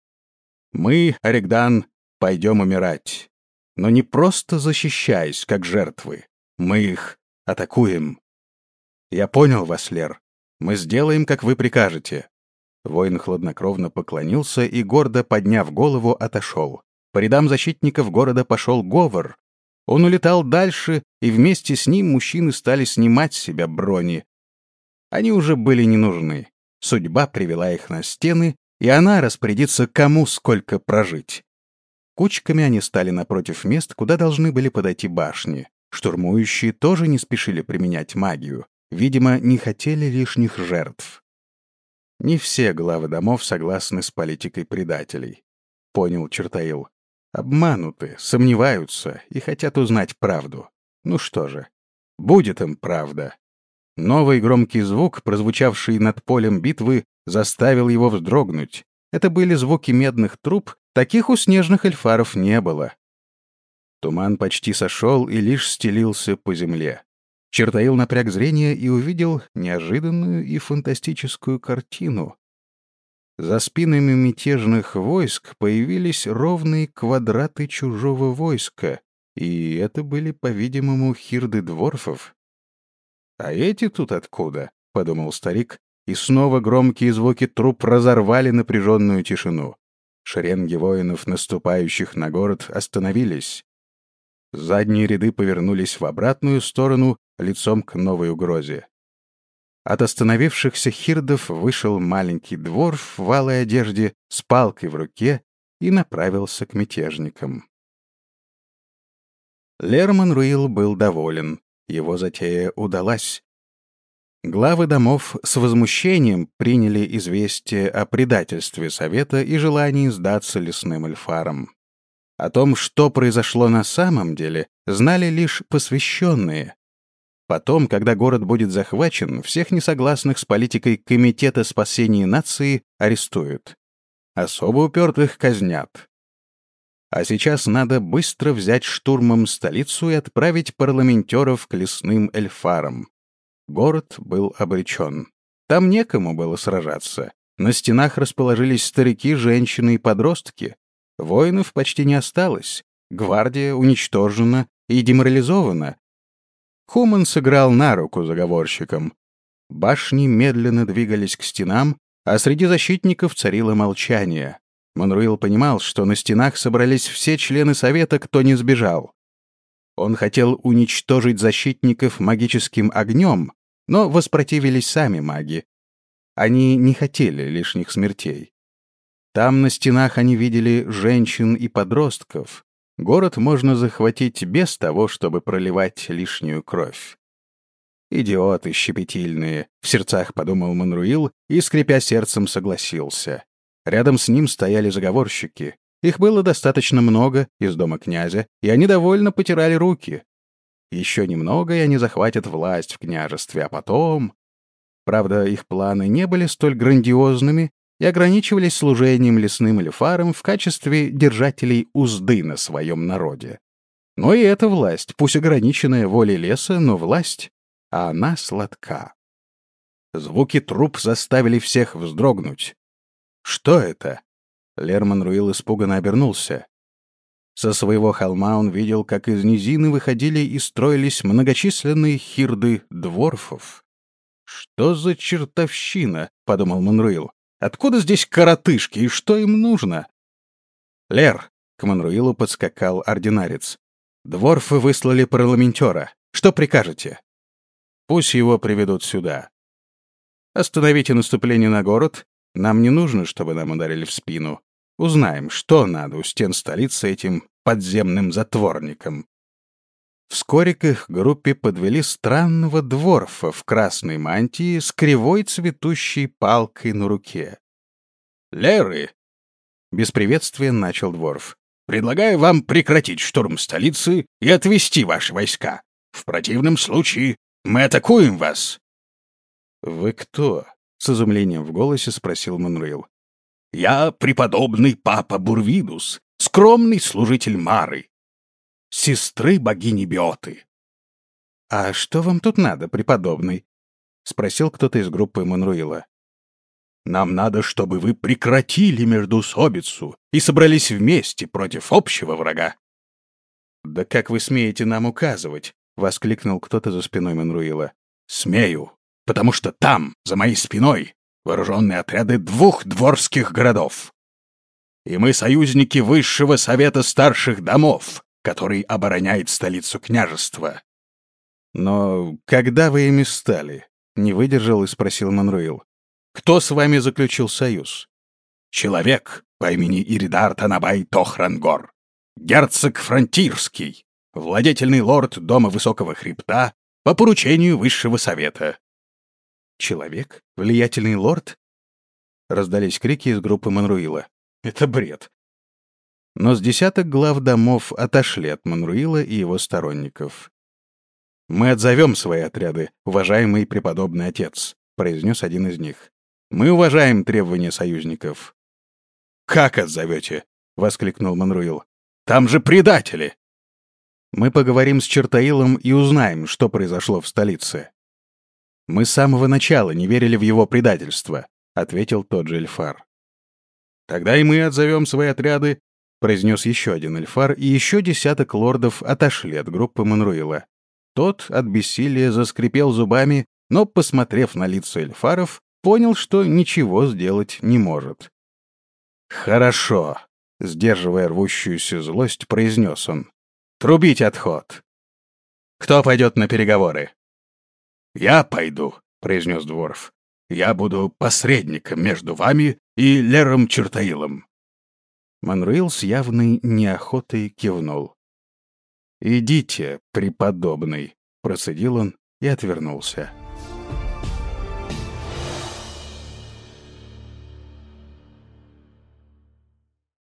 Мы, Оригдан, пойдем умирать. Но не просто защищаясь, как жертвы. Мы их атакуем. Я понял вас, Лер. Мы сделаем, как вы прикажете. Воин хладнокровно поклонился и, гордо подняв голову, отошел. По рядам защитников города пошел говор. Он улетал дальше, и вместе с ним мужчины стали снимать с себя брони. Они уже были не нужны. Судьба привела их на стены, и она распорядится, кому сколько прожить. Кучками они стали напротив мест, куда должны были подойти башни. Штурмующие тоже не спешили применять магию. Видимо, не хотели лишних жертв. Не все главы домов согласны с политикой предателей. Понял Чертаил. Обмануты, сомневаются и хотят узнать правду. Ну что же, будет им правда. Новый громкий звук, прозвучавший над полем битвы, заставил его вздрогнуть. Это были звуки медных труб, таких у снежных эльфаров не было. Туман почти сошел и лишь стелился по земле. Чертаил напряг зрение и увидел неожиданную и фантастическую картину. За спинами мятежных войск появились ровные квадраты чужого войска, и это были, по-видимому, хирды дворфов. «А эти тут откуда?» — подумал старик, и снова громкие звуки труп разорвали напряженную тишину. Шеренги воинов, наступающих на город, остановились. Задние ряды повернулись в обратную сторону, лицом к новой угрозе. От остановившихся хирдов вышел маленький дворф в алой одежде с палкой в руке и направился к мятежникам. Лер Манруил был доволен. Его затея удалась. Главы домов с возмущением приняли известие о предательстве Совета и желании сдаться лесным эльфарам. О том, что произошло на самом деле, знали лишь посвященные. Потом, когда город будет захвачен, всех несогласных с политикой Комитета спасения нации арестуют. Особо упертых казнят. А сейчас надо быстро взять штурмом столицу и отправить парламентеров к лесным эльфарам. Город был обречен. Там некому было сражаться. На стенах расположились старики, женщины и подростки. Воинов почти не осталось. Гвардия уничтожена и деморализована. Хуман сыграл на руку заговорщикам. Башни медленно двигались к стенам, а среди защитников царило молчание. Манруил понимал, что на стенах собрались все члены Совета, кто не сбежал. Он хотел уничтожить защитников магическим огнем, но воспротивились сами маги. Они не хотели лишних смертей. Там на стенах они видели женщин и подростков. Город можно захватить без того, чтобы проливать лишнюю кровь. «Идиоты щепетильные», — в сердцах подумал Манруил и, скрипя сердцем, согласился. Рядом с ним стояли заговорщики. Их было достаточно много из дома князя, и они довольно потирали руки. Еще немного, и они захватят власть в княжестве, а потом... Правда, их планы не были столь грандиозными и ограничивались служением лесным эльфарам в качестве держателей узды на своем народе. Но и эта власть, пусть ограниченная волей леса, но власть, а она сладка. Звуки труп заставили всех вздрогнуть. Что это? Лер Манруил испуганно обернулся. Со своего холма он видел, как из низины выходили и строились многочисленные хирды дворфов. «Что за чертовщина?» — подумал Манруил. «Откуда здесь коротышки и что им нужно?» «Лер!» — к Манруилу подскакал ординарец. «Дворфы выслали парламентера. Что прикажете?» «Пусть его приведут сюда. Остановите наступление на город. Нам не нужно, чтобы нам ударили в спину. Узнаем, что надо у стен столицы этим подземным затворникам». Вскоре к их группе подвели странного дворфа в красной мантии с кривой цветущей палкой на руке. «Леры!» — без приветствия начал дворф. «Предлагаю вам прекратить штурм столицы и отвести ваши войска. В противном случае мы атакуем вас». «Вы кто?» — с изумлением в голосе спросил Манруил. «Я преподобный папа Бурвидус, скромный служитель Мары, сестры богини Биоты». «А что вам тут надо, преподобный?» — спросил кто-то из группы Манруила. «Нам надо, чтобы вы прекратили междоусобицу и собрались вместе против общего врага». «Да как вы смеете нам указывать?» — воскликнул кто-то за спиной Манруила. «Смею, потому что там, за моей спиной, вооруженные отряды 2 дворских городов. И мы союзники Высшего Совета Старших Домов, который обороняет столицу княжества». «Но когда вы ими стали?» — не выдержал и спросил Манруил. «Кто с вами заключил союз?» «Человек по имени Иридар Танабай Тохрангор, герцог Фронтирский, владетельный лорд Дома Высокого Хребта по поручению Высшего Совета». «Человек? Влиятельный лорд?» Раздались крики из группы Манруила. «Это бред!» Но с десяток глав домов отошли от Манруила и его сторонников. «Мы отзовем свои отряды, уважаемый преподобный отец», — произнес один из них. «Мы уважаем требования союзников». «Как отзовете?» — воскликнул Манруил. «Там же предатели!» «Мы поговорим с Чертаилом и узнаем, что произошло в столице». «Мы с самого начала не верили в его предательство», — ответил тот же Эльфар. «Тогда и мы отзовем свои отряды», — произнес еще один Эльфар, и еще десяток лордов отошли от группы Манруила. Тот от бессилия заскрипел зубами, но, посмотрев на лица эльфаров, понял, что ничего сделать не может. «Хорошо», — сдерживая рвущуюся злость, произнес он. «Трубить отход. Кто пойдет на переговоры?» «Я пойду», — произнес Дворф. «Я буду посредником между вами и Лером Чертаилом». Манруил с явной неохотой кивнул. «Идите, преподобный», — процедил он и отвернулся.